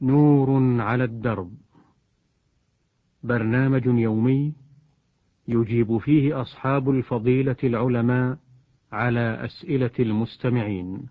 نور على الدرب، برنامج يومي يجيب فيه أصحاب الفضيلة العلماء على أسئلة المستمعين.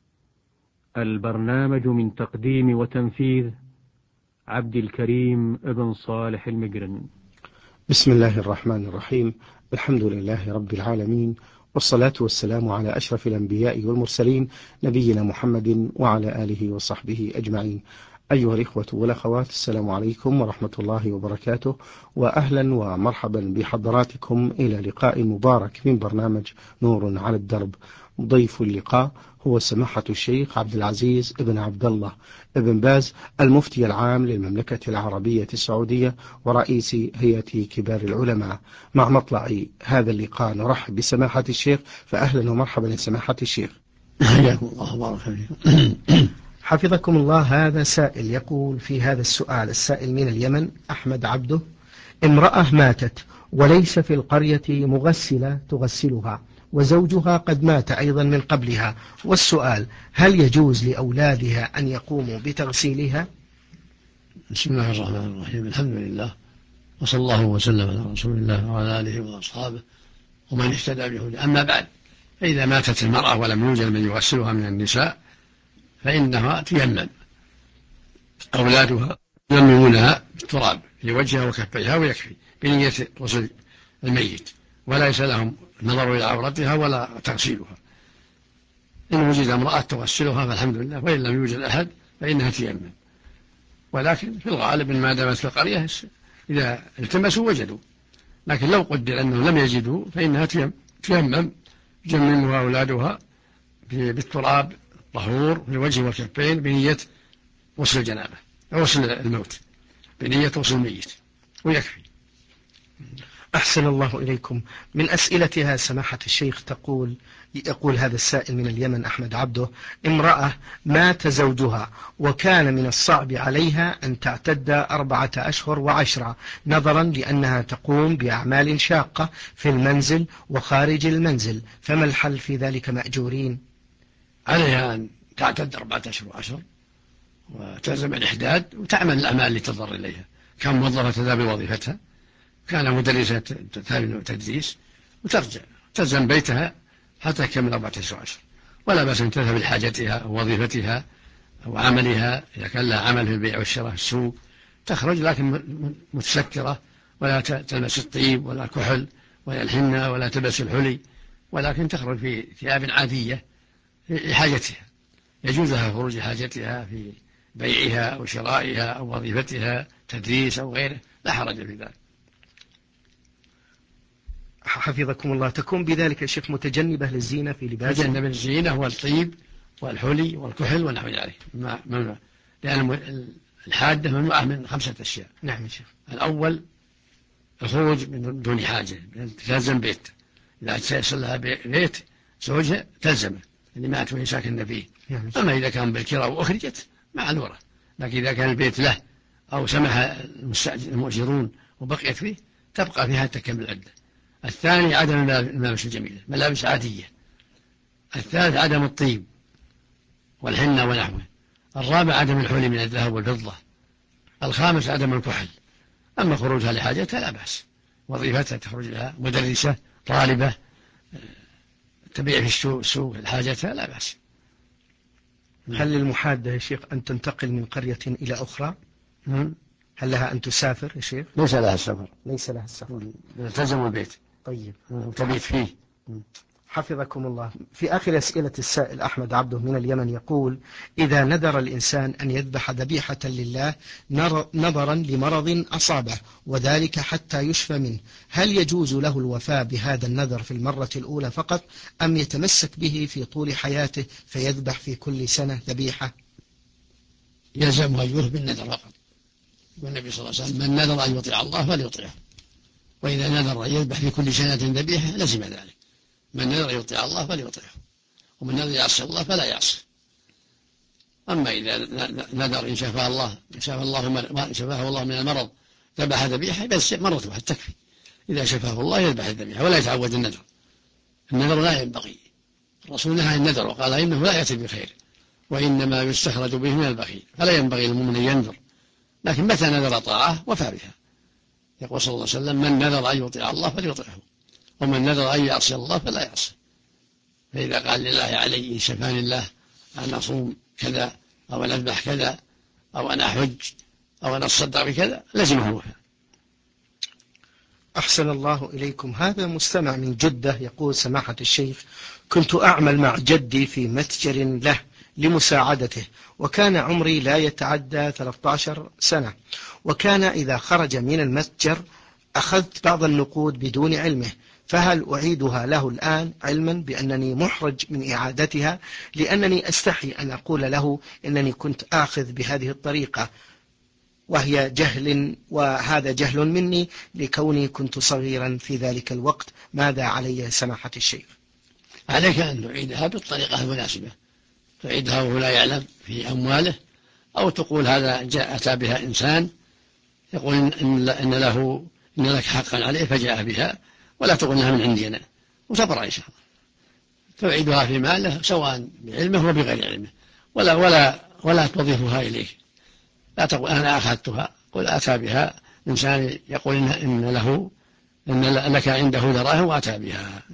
البرنامج من تقديم وتنفيذ عبد الكريم ابن صالح المقرن. بسم الله الرحمن الرحيم. الحمد لله رب العالمين، والصلاة والسلام على أشرف الأنبياء والمرسلين، نبينا محمد وعلى آله وصحبه أجمعين. أيها الإخوة والأخوات، السلام عليكم ورحمة الله وبركاته، وأهلا ومرحبا بحضراتكم إلى لقاء مبارك من برنامج نور على الدرب. ضيف اللقاء هو سماحة الشيخ عبد العزيز ابن عبد الله ابن باز، المفتي العام للمملكة العربية السعودية ورئيس هيئة كبار العلماء. مع مطلع هذا اللقاء نرحب بسماحة الشيخ، فأهلا ومرحبا يا سماحة الشيخ. حياكم الله وبارك فيكم. حفظكم الله. هذا سائل يقول في هذا السؤال، السائل من اليمن أحمد عبده: امرأة ماتت وليس في القرية مغسلة تغسلها، وزوجها قد مات أيضا من قبلها، والسؤال: هل يجوز لأولادها أن يقوموا بتغسيلها؟ بسم الله الرحمن الرحيم. الحمد لله، وصلى الله وسلم على رسول الله وعلى آله وأصحابه ومن اهتدى بهداه. أما بعد، فإذا ماتت المرأة ولم يوجد من يغسلها من النساء فإنها تيمم، أولادها ييممونها بالتراب في وجهها وكفيها ويكفي بنية غسل الميت، وليس لهم نظر إلى عورتها ولا تغسيلها. إن وجد امرأة تغسلها فالحمد لله، وإن لم يوجد أحد فإنها تيمم. ولكن في الغالب إن ما دامت في القرية إذا التمسوا وجدوا، لكن لو قدر أنهم لم يجدوا فإنها تيمم، يجممها أولادها بالتراب طهور في الوجه والكفين بنية غسل الجنابة، غسل الموت بنية غسل الميت، ويكفي. أحسن الله إليكم. من أسئلتها سماحة الشيخ يقول هذا السائل من اليمن أحمد عبده: امرأة مات زوجها وكان من الصعب عليها أن تعتد 4 أشهر و10، نظرا لأنها تقوم بأعمال شاقة في المنزل وخارج المنزل، فما الحل في ذلك مأجورين؟ عليها أن تعتد 4 أشهر و10 وتلزم الإحداد وتعمل الأعمال اللي تضر إليها. كان موظفة تذهب بوظيفتها، كان مدرسة تذهب تدريس، وترجع تلزم بيتها حتى تكمل 4 أشهر و10، ولا بأس أن تذهب لحاجتها أو وظيفتها أو عملها. إذا كان لها عمل في البيع والشراء في السوق تخرج، لكن متسترة، ولا تلبس الطيب ولا الكحل ولا الحنة ولا تلبس الحلي، ولكن تخرج في ثياب عادية لحاجتها. يجوز لها خروج حاجتها في بيعها أو شرائها أو وظيفتها تدريس أو غيره، لا حرج في ذلك. حفظكم الله. تكون بذلك يا شيخ متجنبة للزينة في لباسها؟ تجنب الزينة والطيب والحلي والكحل ونحو ذلك، لأن الحادة ممنوعة من 5 أشياء. نعم يا شيخ. الأول الخروج من دون حاجة، تلزم بيت. إذا تيسر لها بيت زوجها تلزمه اللي مات وهي ساكنة فيه. أما إذا كان بالكراء وأخرجت معذورة، لكن إذا كان البيت له أو سمح المؤجرون وبقيت فيه تبقى فيها تكمل العدة. الثاني عدم الملابس الجميلة، ملابس عادية. الثالث عدم الطيب والحنة ونحوه. الرابع عدم الحلي من الذهب والفضة. الخامس عدم الكحل. أما خروجها لحاجتها لا بأس، وظيفتها تخرج لها مدرسة، طالبة، تبيع في السوق حاجتها لا بأس. هل للمحادة يا شيخ أن تنتقل من قرية إلى أخرى؟ هل لها أن تسافر يا شيخ؟ ليس لها السفر. ليس لها السفر. تلزم البيت. طيب. وتبيت فيه. حفظكم الله. في آخر أسئلة السائل أحمد عبده من اليمن يقول: إذا نذر الإنسان أن يذبح ذبيحة لله نظرا لمرض أصابه وذلك حتى يشفى منه، هل يجوز له الوفاء بهذا النذر في المرة الأولى فقط، أم يتمسك به في طول حياته فيذبح في كل سنة ذبيحة؟ يلزم أن يوفي بالنذر فقط. والنبي صلى الله عليه وسلم: من نذر أن يطيع الله فليطيعه، وإذا نذر أن يذبح في كل سنة ذبيحة لزم ذلك. من نذر يطيع الله فليطيعه، ومن نذر يعصي الله فلا يعصي. أما إذا نذر إن شفاه الله من المرض ذبح ذبيحة بس مرة واحدة تكفي. إذا شفاه الله يذبح الذبيحة ولا يتعود النذر. النذر لا ينبغي، الرسول نهى النذر وقال إنه لا يأتي بخير، وإنما يستخرج به من البخيل، فلا ينبغي للمؤمن أن ينذر، لكن متى نذر طاعة وفى بها. يقول صلى الله عليه وسلم: من نذر أن يطيع الله فليطعه، ومن نذر أن يعصي الله فلا يعصي. فإذا قال لله علي إن شفاني الله أن أصوم كذا أو أن أذبح كذا أو أن أحج أو أن أتصدق بكذا لزمه الوفاء. أحسن الله إليكم. هذا مستمع من جدة يقول: سماحة الشيخ، كنت أعمل مع جدي في متجر له لمساعدته، وكان عمري لا يتعدى 13 سنة، وكان إذا خرج من المتجر أخذت بعض النقود بدون علمه، فهل أعيدها له الآن علما بأنني محرج من إعادتها، لأنني أستحي أن أقول له إنني كنت آخذ بهذه الطريقة، وهي جهل، وهذا جهل مني لكوني كنت صغيرا في ذلك الوقت. ماذا علي سماحة الشيخ؟ عليك أن تعيدها بالطريقة المناسبة، تعيدها وهو لا يعلم في أمواله، أو تقول هذا أتى بها إنسان يقول إن لك حقا عليه فجاء بها، ولا تقول إنها من عندنا، وتبرأ إن شاء الله. تعيدها في ماله سواء بعلمه وبغير علمه، ولا تضيفها إليك. لا تقول أنا أخذتها، قل أتى بها إنسان يقول إن لك عنده دراهم وأتى بها.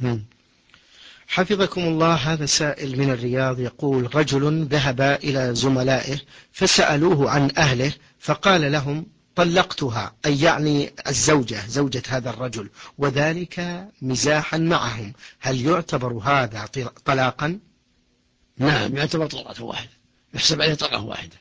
حفظكم الله. هذا سائل من الرياض يقول: رجل ذهب إلى زملائه فسألوه عن أهله، فقال لهم: طلقتها، أي يعني زوجة هذا الرجل، وذلك مزاحا معهم. هل يعتبر هذا طلاقا؟ نعم، يعتبر طلقة واحدة، يحسب عليه طلقة واحدة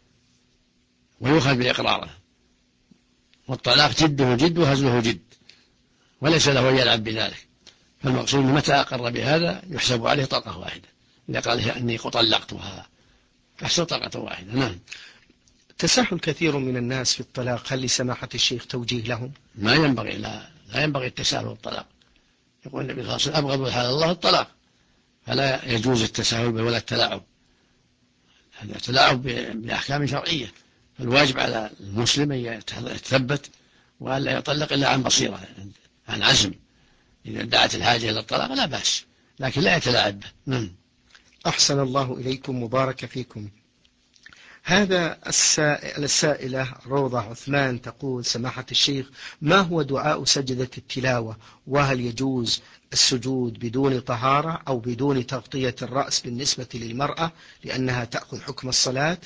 ويؤخذ بإقراره. والطلاق جده جد وهزله جد، وليس له أن يلعب بذلك. فالمقصود متى أقر بهذا يحسب عليه طلقة واحدة. إذا قال إني طلقتها يحسب طلقة واحدة. نعم. تساهل كثير من الناس في الطلاق، هل لسماحة الشيخ توجيه لهم؟ ما ينبغي، لا ينبغي التساهل بالطلاق. يقول النبي صلى الله عليه وسلم: أبغض الحلال الله الطلاق. فلا يجوز التساهل به ولا التلاعب. هذا تلاعب بأحكام شرعية. فالواجب على المسلم أن يتثبت وأن لا يطلق إلا عن بصيرة، عن عزم. إذا دعت الحاجة إلى الطلاق لا بأس، لكن لا يتلاعب به. أحسن الله إليكم، مبارك فيكم. هذا السائلة روضة عثمان تقول: سماحة الشيخ، ما هو دعاء سجدة التلاوة؟ وهل يجوز السجود بدون طهارة أو بدون تغطية الرأس بالنسبة للمرأة لأنها تأخذ حكم الصلاة؟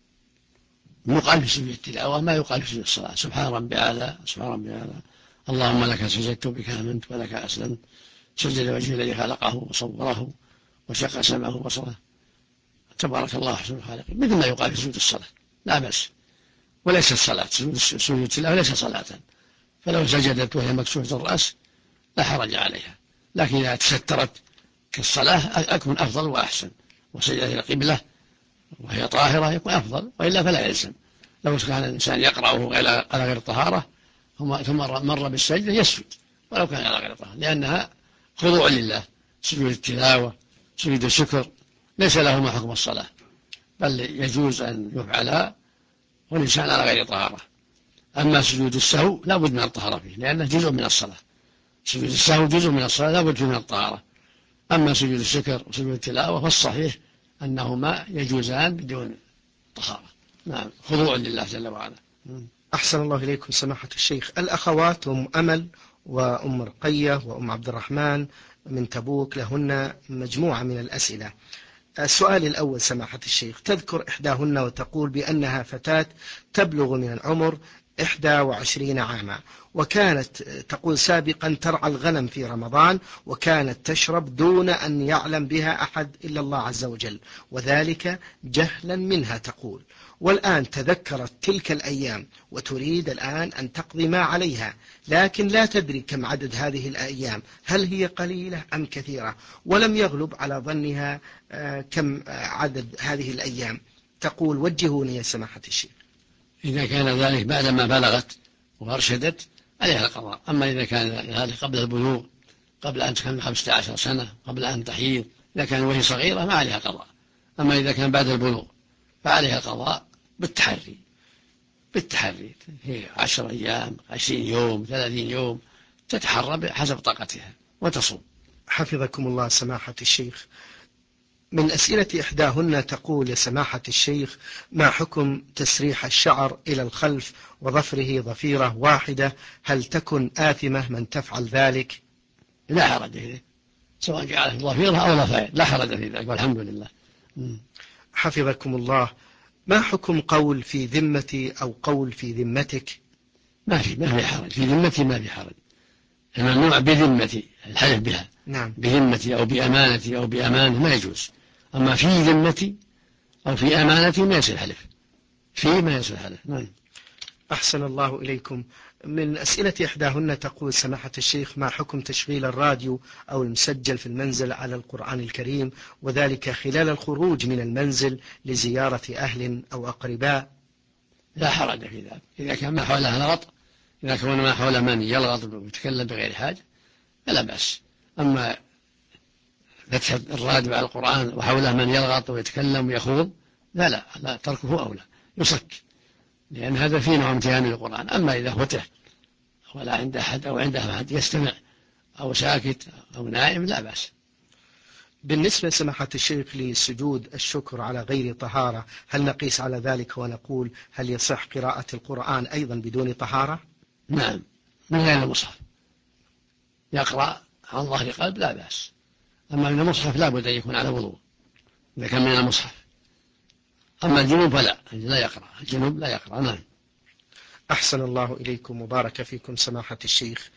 يقال في سجود التلاوة ما يقال في سجود الصلاة: سبحان ربي أعلى، سبحان ربي أعلى، اللهم لك سجدت بك آمنت ولك أسلمت، سجد وجه الذي خلقه وصوره وشق سمعه وبصره، تبارك الله أحسن الخالقين، مثل ما يقال في سجود الصلاة، لا بأس. وليس الصلاة سجود التلاوة ليس صلاة، فلو سجدت وهي مكسوفة الرأس لا حرج عليها، لكن إذا تسترت كالصلاة أكون أفضل وأحسن، وسجدت إلى القبلة وهي طاهرة يكون أفضل، وإلا فلا يلزم. لو كان الإنسان يقرأه على غير طهارة ثم مر بالسجدة يسجد ولو كان على غير طهارة، لأنها خضوع لله. سجود التلاوة سجود الشكر ليس لهما حكم الصلاة، بل يجوز أن يفعلها والإنسان على غير طهارة. أما سجود السهو لا بد من الطهارة فيه، لأنه جزء من الصلاة. سجود السهو جزء من الصلاة لا بد من الطهارة. أما سجود الشكر وسجود التلاوة فالصحيح أنهما يجوزان بدون طهارة. نعم، خضوع لله جل وعلا. أحسن الله إليكم سماحة الشيخ. الأخوات أم أمل وأم رقية وأم عبد الرحمن من تبوك لهن مجموعة من الأسئلة. السؤال الأول سماحة الشيخ: تذكر إحداهن وتقول بأنها فتاة تبلغ من العمر 21 عاما، وكانت تقول سابقا ترعى الغنم في رمضان، وكانت تشرب دون أن يعلم بها أحد إلا الله عز وجل، وذلك جهلا منها تقول، والآن تذكرت تلك الأيام وتريد الآن أن تقضي ما عليها، لكن لا تدري كم عدد هذه الأيام، هل هي قليلة أم كثيرة، ولم يغلب على ظنها كم عدد هذه الأيام. تقول: وجهوني يا سماحة الشيخ. إذا كان ذلك بعدما بلغت وأرشدت عليها القضاء. أما إذا كان ذلك قبل البلوغ، قبل أن تكمل 15 سنة، قبل أن تحيض، إذا كان وهي صغيرة ما عليها قضاء. أما إذا كان بعد البلوغ فعليها القضاء بالتحري هي 10 أيام 20 يوم 30 يوم، تتحرى حسب طاقتها وتصوم. حفظكم الله سماحة الشيخ. من أسئلة إحداهن تقول: يا سماحة الشيخ، ما حكم تسريح الشعر إلى الخلف وظفره ضفيرة واحدة؟ هل تكن آثمة من تفعل ذلك؟ لا حرج فيه، سواء جعله ضفيرة أو ضفائر لا حرج في ذلك والحمد لله. حفظكم الله. ما حكم قول في ذمتي أو قول في ذمتك؟ ما في حرج، في ذمتي ما في حرج. الممنوع بذمتي الحلف بها. نعم. بذمتي أو بأمانتي أو بأمانة ما يجوز. أما في ذمتي أو في أمانتي ما يصير حلف، في ما يصير حلف. نعم. أحسن الله إليكم. من أسئلة إحداهن تقول: سماحة الشيخ، ما حكم تشغيل الراديو أو المسجل في المنزل على القرآن الكريم، وذلك خلال الخروج من المنزل لزيارة أهل أو أقرباء؟ لا حرج في ذلك إذا كان ما حوله لغط، إذا كان ما حوله من يلغط ويتكلم بغير حاجة فلا بأس. أما فتح الراديو على القرآن وحوله من يلغط ويتكلم ويخوض لا تركه أولى، يصك، لأن هذا فيه نوع امتهان للقرآن. أما إذا فتح ولا عند أحد أو عنده أحد يستمع أو ساكت أو نائم لا بأس. بالنسبة سماحة الشيخ لسجود الشكر على غير طهارة، هل نقيس على ذلك ونقول: هل يصح قراءة القرآن أيضا بدون طهارة؟ نعم، من غير المصحف يقرأ عن ظهر قلب لا بأس. أما من المصحف لا بد أن يكون على وضوء إذا كان من المصحف. أما الجنوب فلا، لا يقرأ الجنوب لا يقرأ. نعم. أحسن الله إليكم وبارك فيكم سماحة الشيخ.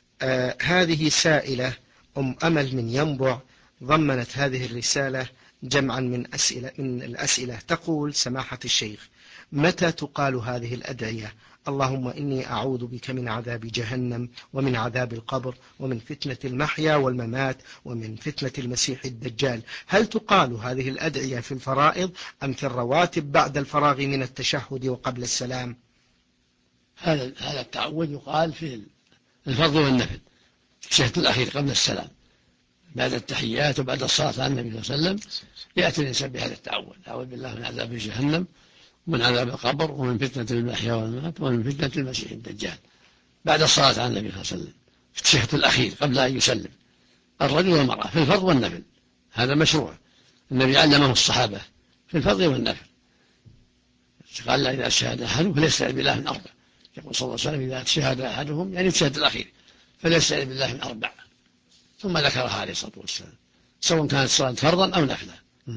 هذه سائلة أم أمل من ينبع، ضمنت هذه الرسالة جمعا من الأسئلة. تقول: سماحة الشيخ، متى تقال هذه الأدعية؟ اللهم إني أعوذ بك من عذاب جهنم ومن عذاب القبر ومن فتنة المحيا والممات ومن فتنة المسيح الدجال. هل تقال هذه الأدعية في الفرائض أم في الرواتب بعد الفراغ من التشهد وقبل السلام؟ هذا التعوذ يقال في الفرض والنفل، التشهد الأخير قبل السلام بعد التحيات وبعد الصلاة على النبي صلى الله عليه وسلم يأتي الإنسان بهذا التعوذ: أعوذ بالله من عذاب جهنم ومن عذاب القبر ومن فتنة المحيا والممات ومن فتنة المسيح الدجال، بعد الصلاة على النبي صلى الله عليه وسلم في التشهد الأخير قبل أن يسلم، الرجل والمرأة في الفرض والنفل. هذا مشروع، النبي علمه الصحابة في الفرض والنفل. قال: إذا شهد أحدهم فليستعذ بالله من أربع. يقول صلى الله عليه وسلم: إذا شهد أحدهم يعني الشهد الأخير فليستعذ بالله من أربع. ثم ذكرها عليه الصلاة والسلام سواء كانت صلاة فرضا أو نفلا.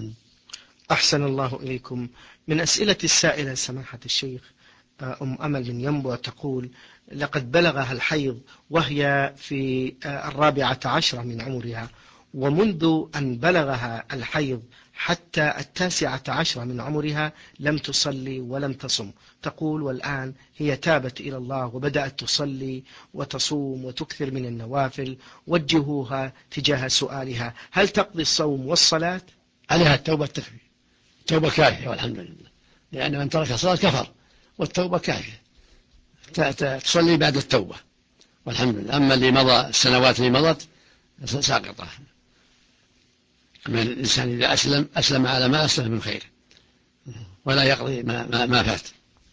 أحسن الله إليكم. من أسئلة السائلة سماحة الشيخ أم أمل من ينبع تقول: لقد بلغها الحيض وهي في 14 من عمرها، ومنذ أن بلغها الحيض حتى 19 من عمرها لم تصلي ولم تصم. تقول: والآن هي تابت إلى الله وبدأت تصلي وتصوم وتكثر من النوافل. وجهوها تجاه سؤالها: هل تقضي الصوم والصلاة؟ عليها التوبة تكفي، التوبة كافية والحمد لله، لأن من ترك الصلاة كفر، والتوبة كافية، تصلي بعد التوبة والحمد لله. أما اللي مضى السنوات اللي مضت ساقطة. أما الإنسان إذا أسلم على ما أسلم من خير ولا يقضي ما فات.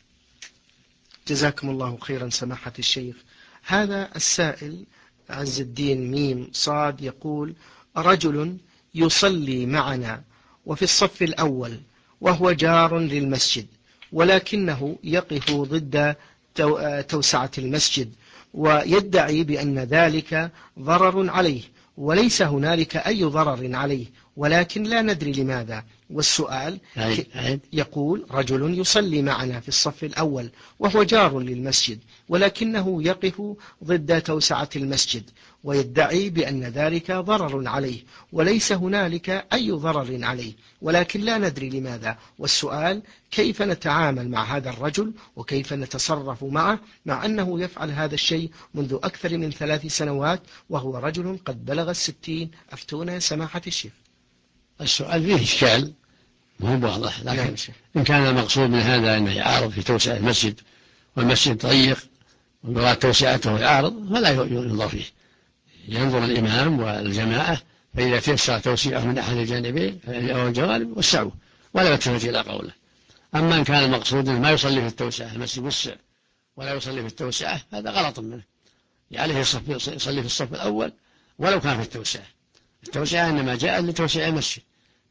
جزاكم الله خيرا سماحة الشيخ. هذا السائل عز الدين ميم صاد يقول: رجل يصلي معنا وفي الصف الأول وهو جار للمسجد، ولكنه يقف ضد توسعة المسجد ويدعي بأن ذلك ضرر عليه، وليس هنالك أي ضرر عليه، ولكن لا ندري لماذا. والسؤال: يقول: رجل يصلي معنا في الصف الأول وهو جار للمسجد، ولكنه يقف ضد توسعة المسجد ويدعي بأن ذلك ضرر عليه، وليس هنالك أي ضرر عليه، ولكن لا ندري لماذا. والسؤال: كيف نتعامل مع هذا الرجل وكيف نتصرف معه مع أنه يفعل هذا الشيء منذ أكثر من 3 سنوات وهو رجل قد بلغ 60؟ أفتونا يا سماحة الشيخ. السؤال فيه إشكال مو واضح، لكن إن كان المقصود من هذا أنه يعارض في توسعة المسجد والمسجد ضيق ويراد توسعته يعارض فلا ينظر فيه، ينظر الإمام والجماعة، فإذا تيسر توسيعه من أحد الجانبين أو الجوانب وسعوه ولا يلتفت إلى قوله. أما إن كان المقصود أنه ما يصلي في التوسعة، المسجد وسع ولا يصلي في التوسعة، هذا غلط منه، عليه يصلي في الصف الأول ولو كان في التوسعة. التوسعة إنما جاء لتوسيع المسجد،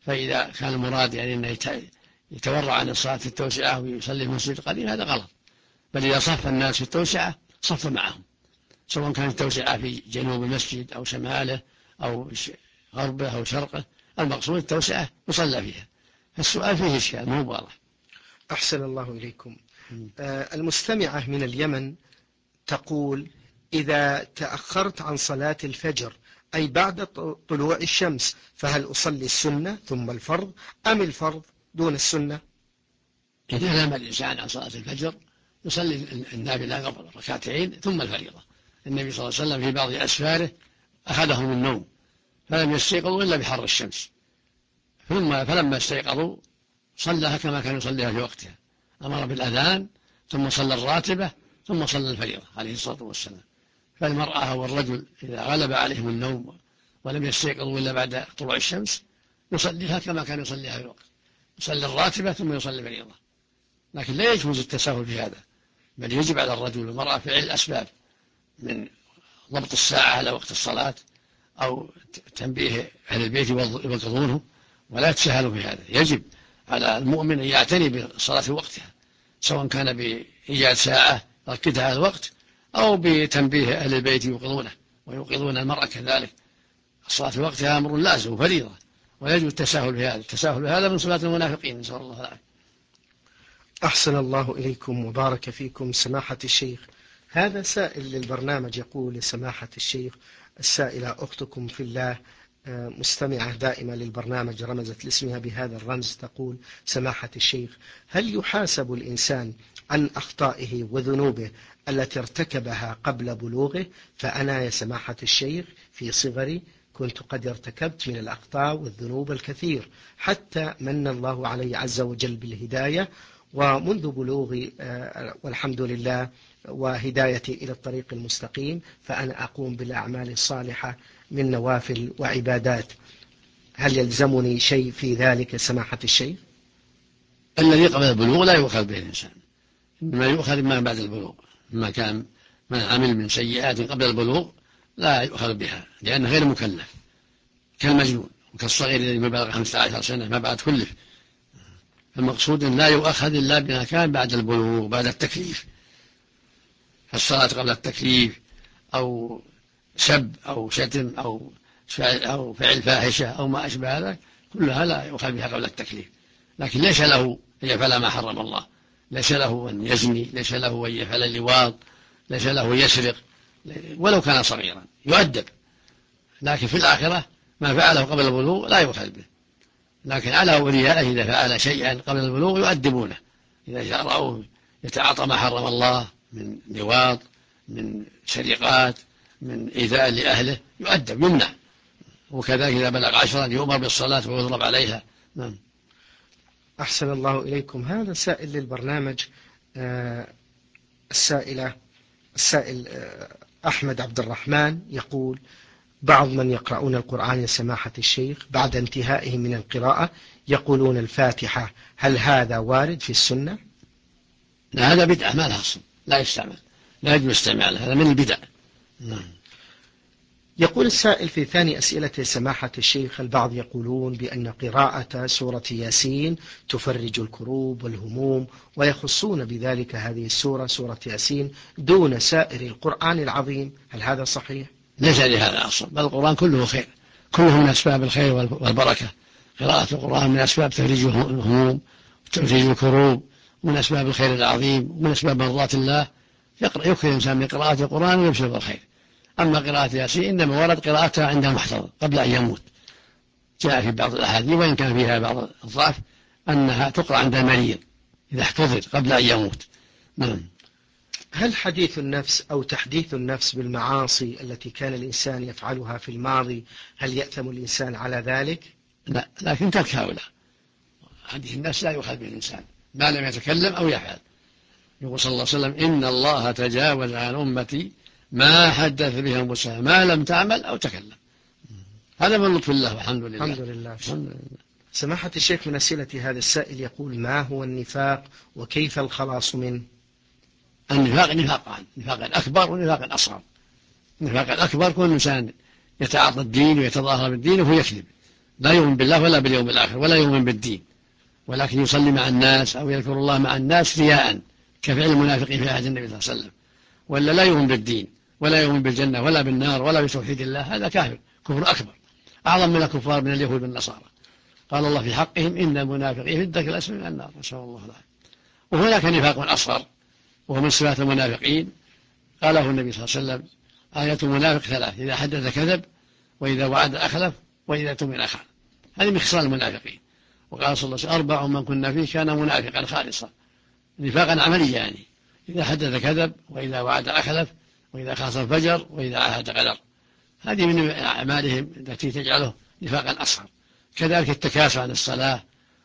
فإذا كان المراد يعني أنه يتورع عن الصلاة في التوسعة ويصلي في المسجد القديم هذا غلط، بل إذا صف الناس في التوسعة صف معهم، سواء كانت التوسعة في جنوب المسجد أو شماله أو غربه أو شرقه، المقصود التوسعة يصلى فيها. السؤال فيه إشكال مو واضح. أحسن الله إليكم. المستمعة من اليمن تقول: إذا تأخرت عن صلاة الفجر أي بعد طلوع الشمس فهل أصلي السنة ثم الفرض أم الفرض دون السنة؟ إذا نام الإنسان عن صلاة الفجر يصلي النافلة قبل ركعتين ثم الفريضة. النبي صلى الله عليه وسلم في بعض أسفاره أخذهم النوم فلم يستيقظوا إلا بحر الشمس، فلما استيقظوا صلىها كما كان يصليها في وقتها، أمر بالأذان ثم صلى الراتبة ثم صلى الفريضة عليه الصلاة والسلام. فالمرأة والرجل إذا غلب عليهم النوم ولم يستيقظوا إلا بعد طلوع الشمس يصليها كما كان يصليها في الوقت، يصلي الراتبة ثم يصلي الفريضة. لكن لا يجوز التساهل في هذا، بل يجب على الرجل والمرأة فعل الأسباب من ضبط الساعة على وقت الصلاة أو تنبيه أهل البيت يوقظونه، ولا يتساهلوا في هذا. يجب على المؤمن أن يعتني بالصلاة في وقتها، سواء كان بإيجاد ساعة يركزها على الوقت أو بتنبيه أهل البيت يوقظونه ويوقظون المرأة كذلك. الصلاة في وقتها أمر لازم وفريضة، ويجب التساهل في هذا. التساهل في هذا من صلاة المنافقين، نسأل الله العافية. أحسن الله إليكم وبارك فيكم سماحة الشيخ. هذا سائل للبرنامج يقول: سماحة الشيخ، السائلة أختكم في الله مستمعة دائمة للبرنامج رمزت لاسمها بهذا الرمز، تقول: سماحة الشيخ، هل يحاسب الإنسان عن أخطائه وذنوبه التي ارتكبها قبل بلوغه؟ فأنا يا سماحة الشيخ في صغري كنت قد ارتكبت من الأخطاء والذنوب الكثير حتى من الله علي عز وجل بالهداية، ومنذ بلوغي والحمد لله وهدايتي إلى الطريق المستقيم فأنا أقوم بالأعمال الصالحة من نوافل وعبادات. هل يلزمني شيء في ذلك سماحة الشيخ؟ الذي قبل البلوغ لا يؤخذ به الإنسان، إنما يؤخذ ما بعد البلوغ. ما كان من عمل من سيئات قبل البلوغ لا يؤخذ بها، لأنه غير مكلف، كالمجنون وكالصغير الذي ما بلغ 15 سنة ما بعد كلف. المقصود لا يؤخذ إلا بما كان بعد البلوغ، بعد التكليف. فالصلاة قبل التكليف أو سب أو شتم أو فعل فاحشة أو ما أشبه ذلك كلها لا يؤخذ بها قبل التكليف. لكن ليس له أن يفعل ما حرم الله، ليس له أن يزني، ليس له أن يفعل اللواط، ليس له أن يسرق ولو كان صغيرا، يؤدب. لكن في الآخرة ما فعله قبل البلوغ لا يؤخذ به. لكن على أوليائه إذا فعل شيئا قبل البلوغ يؤدبونه، إذا رأوه يتعاطى ما حرم الله من لواط، من سرقات، من إيذاء لأهله، يؤدب يمنع. وكذلك إذا بلغ 10 يؤمر بالصلاة ويضرب عليها. نعم. أحسن الله إليكم. هذا سائل للبرنامج السائل أحمد عبد الرحمن يقول: بعض من يقرؤون القرآن يا سماحة الشيخ بعد انتهائهم من القراءة يقولون الفاتحة، هل هذا وارد في السنة؟ لا، هذا بدعة ما لها أصل، لا يستعمل، لا يجوز استعماله، هذا من البدع. نعم. يقول السائل في ثاني أسئلة سماحة الشيخ: البعض يقولون بأن قراءة سورة ياسين تفرج الكروب والهموم، ويخصون بذلك هذه السورة سورة ياسين دون سائر القرآن العظيم، هل هذا صحيح؟ ليس لهذا أصل، بل القرآن كله خير، كله من أسباب الخير والبركة. قراءة القرآن من أسباب تفريج الهموم وتفريج الكروب، ومن أسباب الخير العظيم، ومن أسباب مرضاة الله. يكفي الإنسان من قراءة القرآن ويبشر بالخير. أما قراءة ياسين إنما ورد قراءتها عند المحتضر قبل أن يموت، جاء في بعض الأحاديث وإن كان فيها بعض الضعف أنها تقرأ عند المريض إذا احتضر قبل أن يموت. نعم. هل حديث النفس أو تحديث النفس بالمعاصي التي كان الإنسان يفعلها في الماضي هل يأثم الإنسان على ذلك؟ لا، لكن ترك هؤلاء. حديث النفس لا يؤخذ به الإنسان ما لم يتكلم أو يفعل. يقول صلى الله عليه وسلم: إن الله تجاوز عن أمتي ما حدث به أنفسها ما لم تعمل أو تكلم. هذا من لطف الله والحمد لله. الحمد لله. سماحة الشيخ من أسئلة هذا السائل يقول: ما هو النفاق وكيف الخلاص منه؟ النفاق نفاقان: نفاق أكبر ونفاق أصغر. النفاق الأكبر كل إنسان يتعاطى الدين ويتظاهر بالدين وهو يكذب، لا يؤمن بالله ولا باليوم الآخر ولا يؤمن بالدين، ولكن يصلي مع الناس أو يذكر الله مع الناس رياء كفعل المنافقين في عهد النبي صلى الله عليه وسلم، ولا لا يؤمن بالدين ولا يؤمن بالجنة ولا بالنار ولا بتوحيد الله، هذا كافر كفر أكبر أعظم من الكفار من اليهود والنصارى. قال الله في حقهم إن المنافقين في الدرك الأسفل من النار، نسأل الله العافية. وهناك نفاق أصغر وهو من صفات المنافقين، قاله النبي صلى الله عليه وسلم: آية المنافق ثلاث: إذا حدث كذب، وإذا وعد أخلف، وإذا اؤتمن خان. هذه من خصال المنافقين. وقال صلى الله عليه وسلم: أربع من كنا فيه كان منافقا خالصا، نفاقا عمليا يعني: إذا حدث كذب، وإذا وعد أخلف، وإذا خاصم فجر، وإذا عاهد غدر. هذه من أعمالهم التي تجعله نفاقا أصغر. كذلك التكاسل عن الصلاة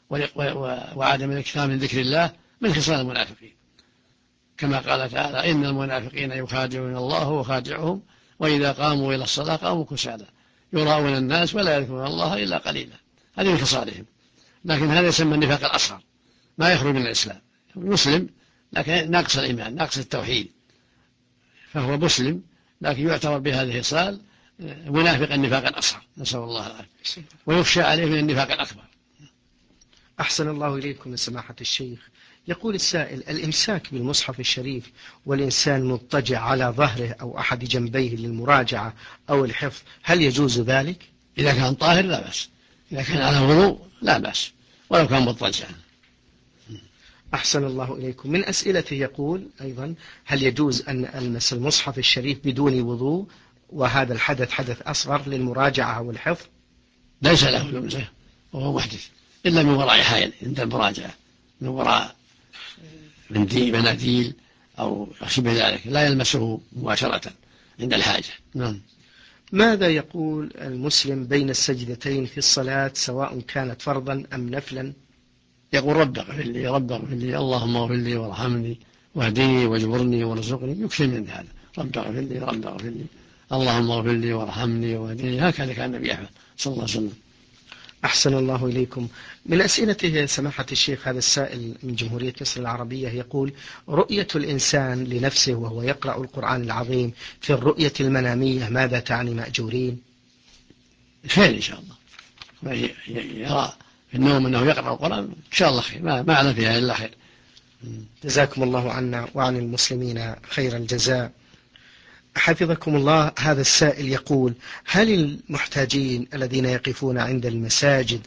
وعدم الاكثار من ذكر الله من خصال المنافقين، كما قال تعالى: إن المنافقين يخادعون الله وخادعهم وإذا قاموا إلى الصلاة قاموا كسالى يراءون الناس ولا يذكرون الله إلا قليلا. هذه من خصالهم، لكن هذا يسمى النفاق الأصغر، ما يخرج من الإسلام، مسلم لكن ناقص الإيمان ناقص التوحيد، فهو مسلم لكن يعتبر بهذه الخصال منافقا نفاقا أصغر، نسأل الله العافية، ويخشى عليه من النفاق الأكبر. أحسن الله إليكم سماحة الشيخ. يقول السائل: الإمساك بالمصحف الشريف والإنسان مضطجع على ظهره أو أحد جنبيه للمراجعة أو الحفظ، هل يجوز ذلك؟ إذا كان طاهر لا بأس، إذا كان على وضوء لا بأس، ولو كان مضطجعا. أحسن الله إليكم. من أسئلته يقول أيضا: هل يجوز أن ألمس المصحف الشريف بدون وضوء وهذا الحدث حدث أصغر للمراجعة أو الحفظ؟ ليس له لمسه وهو محدث إلا من وراء حائل عند المراجعة، من وراء مناديل أو شبه ذلك، لا يلمسه مباشرة عند الحاجة. نعم. ماذا يقول المسلم بين السجدتين في الصلاة سواء كانت فرضا أم نفلا؟ يقول: رب اغفر لي رب اغفر لي، اللهم اغفر لي وارحمني واهدني واجبرني وارزقني، يكثر من هذا: رب اغفر لي رب اغفر لي، اللهم اغفر لي وارحمني واهدني. هكذا كان النبي أحمد صلى الله عليه وسلم. أحسن الله إليكم. من أسئلته سماحة الشيخ هذا السائل من جمهورية مصر العربية يقول: رؤية الإنسان لنفسه وهو يقرأ القرآن العظيم في الرؤية المنامية ماذا تعني مأجورين؟ خير إن شاء الله، يرى في النوم أنه يقرأ القرآن إن شاء الله خير، ما أعلم فيها إلا خير. جزاكم الله عنا وعن المسلمين خير الجزاء. حفظكم الله. هذا السائل يقول: هل المحتاجين الذين يقفون عند المساجد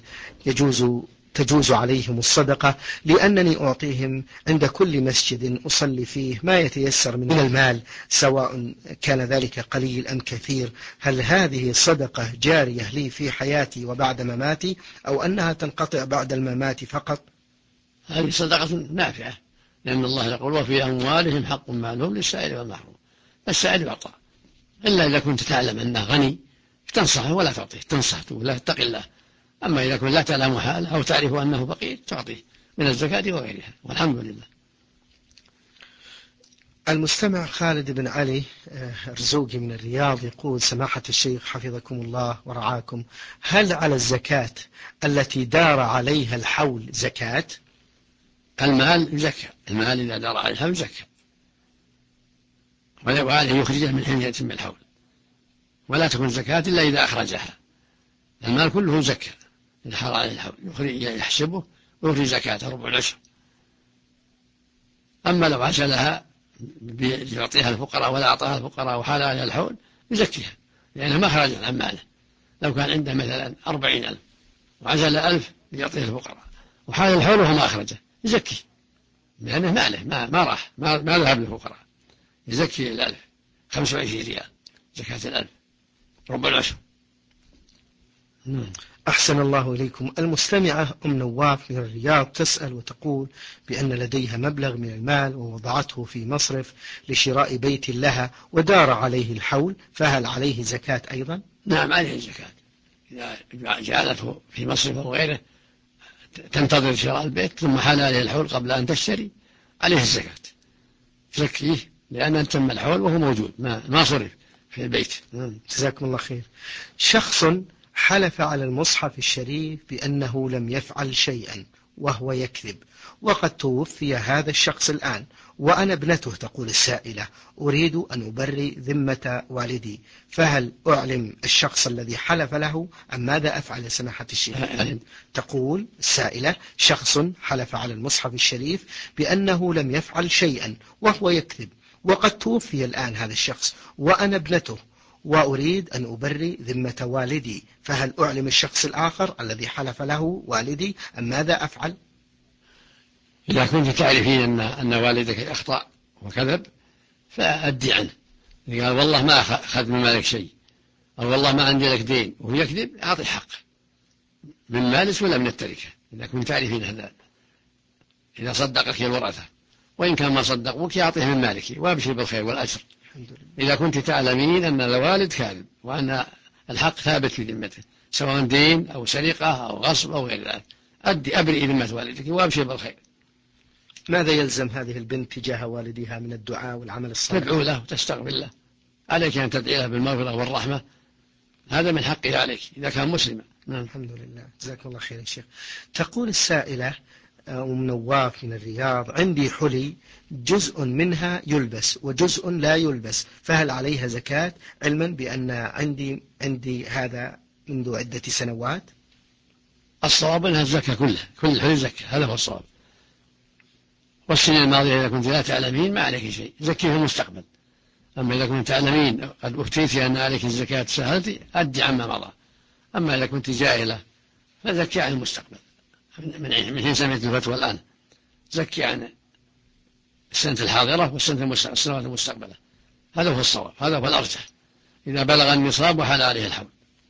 تجوز عليهم الصدقة، لأنني أعطيهم عند كل مسجد أصلي فيه ما يتيسر من المال سواء كان ذلك قليل أم كثير، هل هذه صدقة جارية لي في حياتي وبعد مماتي أو أنها تنقطع بعد الممات فقط؟ هذه صدقة نافعة، لأن الله يقول: وفي أموالهم حق معلوم للسائل والمحروم. السائل يعطى، إلا إذا كنت تعلم أنه غني تنصحه ولا تعطيه، تنصح تقول له اتق الله. أما إذا كنت لا تعلم حاله أو تعرف أنه فقير تعطيه من الزكاة وغيرها، والحمد لله. المستمع خالد بن علي رزوقي من الرياض يقول: سماحة الشيخ حفظكم الله ورعاكم، هل على الزكاة التي دار عليها الحول زكاة؟ المال يزكى، المال إذا دار عليه الحول زكى، وعليه يخرجه من حين يتم الحول، ولا تكون زكاة إلا إذا أخرجها. المال كله زكى إذا حار عليه الحول، يحسبه ويخرج زكاة ربع العشر. أما لو عجلها يعطيها الفقراء ولا أعطاها الفقراء وحال عليها الحول يزكيها، لأنها ما خرجت عن ماله. لو كان عنده مثلا 40,000 وعجل 1000 يعطيها الفقراء وحال الحول وهو ما أخرجه يزكي، لأنه ماله ما راح ما ذهب للفقراء، يزكي 1000 25 ريال زكاة 1000 ربع العشر. أحسن الله إليكم. المستمعة أم نواف من الرياض تسأل وتقول بأن لديها مبلغ من المال ووضعته في مصرف لشراء بيت لها ودار عليه الحول، فهل عليه زكاة أيضا؟ نعم عليه زكاة، إذا جعلته في مصرف أو غيره تنتظر شراء البيت ثم حال عليه الحول قبل أن تشتري عليه الزكاة، تزكيه لأن تم الحول وهو موجود ما صرف في البيت. جزاكم الله خير. شخص حلف على المصحف الشريف بأنه لم يفعل شيئا وهو يكذب، وقد توفي هذا الشخص الآن وأنا ابنته. تقول السائلة: أريد أن أبرئ ذمة والدي، فهل أعلم الشخص الذي حلف له أم ماذا أفعل سماحة الشيخ؟ تقول السائلة: شخص حلف على المصحف الشريف بأنه لم يفعل شيئا وهو يكذب، وقد توفي الآن هذا الشخص وأنا ابنته، وأريد أن أبرئ ذمة والدي، فهل أعلم الشخص الآخر الذي حلف له والدي أم ماذا أفعل؟ إذا كنت تعرفين أن والدك أخطأ وكذب فأدي عنه. إذا قال والله ما أخذ من مالك شيء، أو والله ما عندي لك دين وهو يكذب، أعطي حق من مالك ولا من التركة. إذا كنت تعرفين هذا، إذا صدقك الورثة، وإن كان ما صدقوك يعطيه من مالك وابشر بالخير والأجر. إذا كنت تعلمين أن الوالد كاذب وأن الحق ثابت في ذمته، سواء دين أو سرقة أو غصب أو غير ذلك، أبرئي ذمة والدك وابشر بالخير. ماذا يلزم هذه البنت تجاه والدها من الدعاء والعمل الصالح؟ تدعو له وتستغفر له، عليك أن تدعي له بالمغفرة والرحمة، هذا من حقه عليك إذا كان مسلما. الحمد لله، جزاك الله خير يا شيخ. تقول السائلة أم نواف من الرياض: عندي حلي جزء منها يلبس وجزء لا يلبس، فهل عليها زكاة، علما بأن عندي هذا منذ عدة سنوات؟ الصواب أنها الزكاة كلها، كل الحلي زكاة، هذا هو الصواب. والسنين الماضية إذا كنت لا تعلمين ما عليك شيء، زكيه في المستقبل. أما إذا كنت تعلمين قد أفتيت أن عليك الزكاة سهلتي، أدي عما مضى. أما إذا كنت جاهلة فزكي عن المستقبل، من حين سمعت الفتوى الآن زكي عن السنة الحاضرة والسنوات المستقبلة، هذا هو الصواب، هذا هو الأرجح. إذا بلغ النصاب وحال عليه الحول،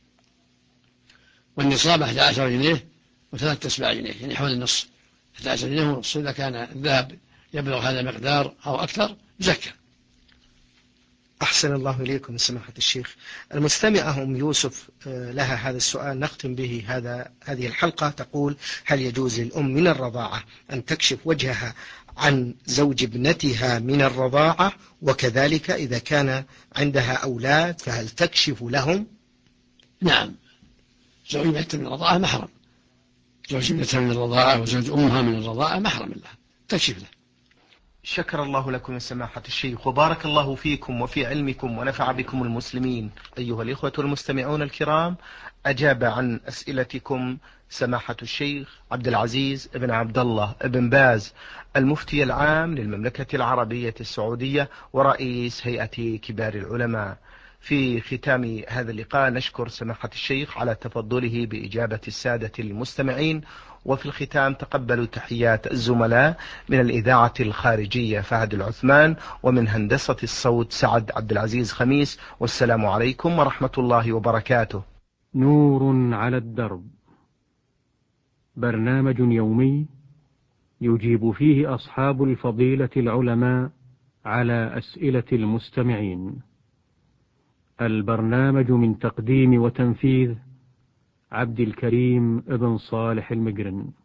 والنصاب 11 جنيه و3 أسباع جنيه، يعني حول النصف، 11 جنيه ونصف. إذا كان الذهب يبلغ هذا المقدار أو أكثر زكى. أحسن الله إليكم سماحة الشيخ. المستمعة أم يوسف لها هذا السؤال نختم به هذه الحلقة. تقول: هل يجوز للأم من الرضاعة أن تكشف وجهها عن زوج ابنتها من الرضاعة؟ وكذلك إذا كان عندها أولاد فهل تكشف لهم؟ نعم، زوج ابنتها من الرضاعة محرم، زوج ابنتها من الرضاعة وزوج أمها من الرضاعة محرم لها، تكشف له. شكر الله لكم سماحة الشيخ، وبارك الله فيكم وفي علمكم ونفع بكم المسلمين. أيها الإخوة المستمعون الكرام، أجاب عن أسئلتكم سماحة الشيخ عبد العزيز بن عبد الله بن باز، المفتي العام للمملكة العربية السعودية ورئيس هيئة كبار العلماء. في ختام هذا اللقاء نشكر سماحة الشيخ على تفضله بإجابة السادة المستمعين، وفي الختام تقبلوا تحيات الزملاء من الإذاعة الخارجية فهد العثمان، ومن هندسة الصوت سعد عبد العزيز خميس، والسلام عليكم ورحمة الله وبركاته. نور على الدرب، برنامج يومي يجيب فيه أصحاب الفضيلة العلماء على أسئلة المستمعين. البرنامج من تقديم وتنفيذ عبد الكريم ابن صالح المقرن.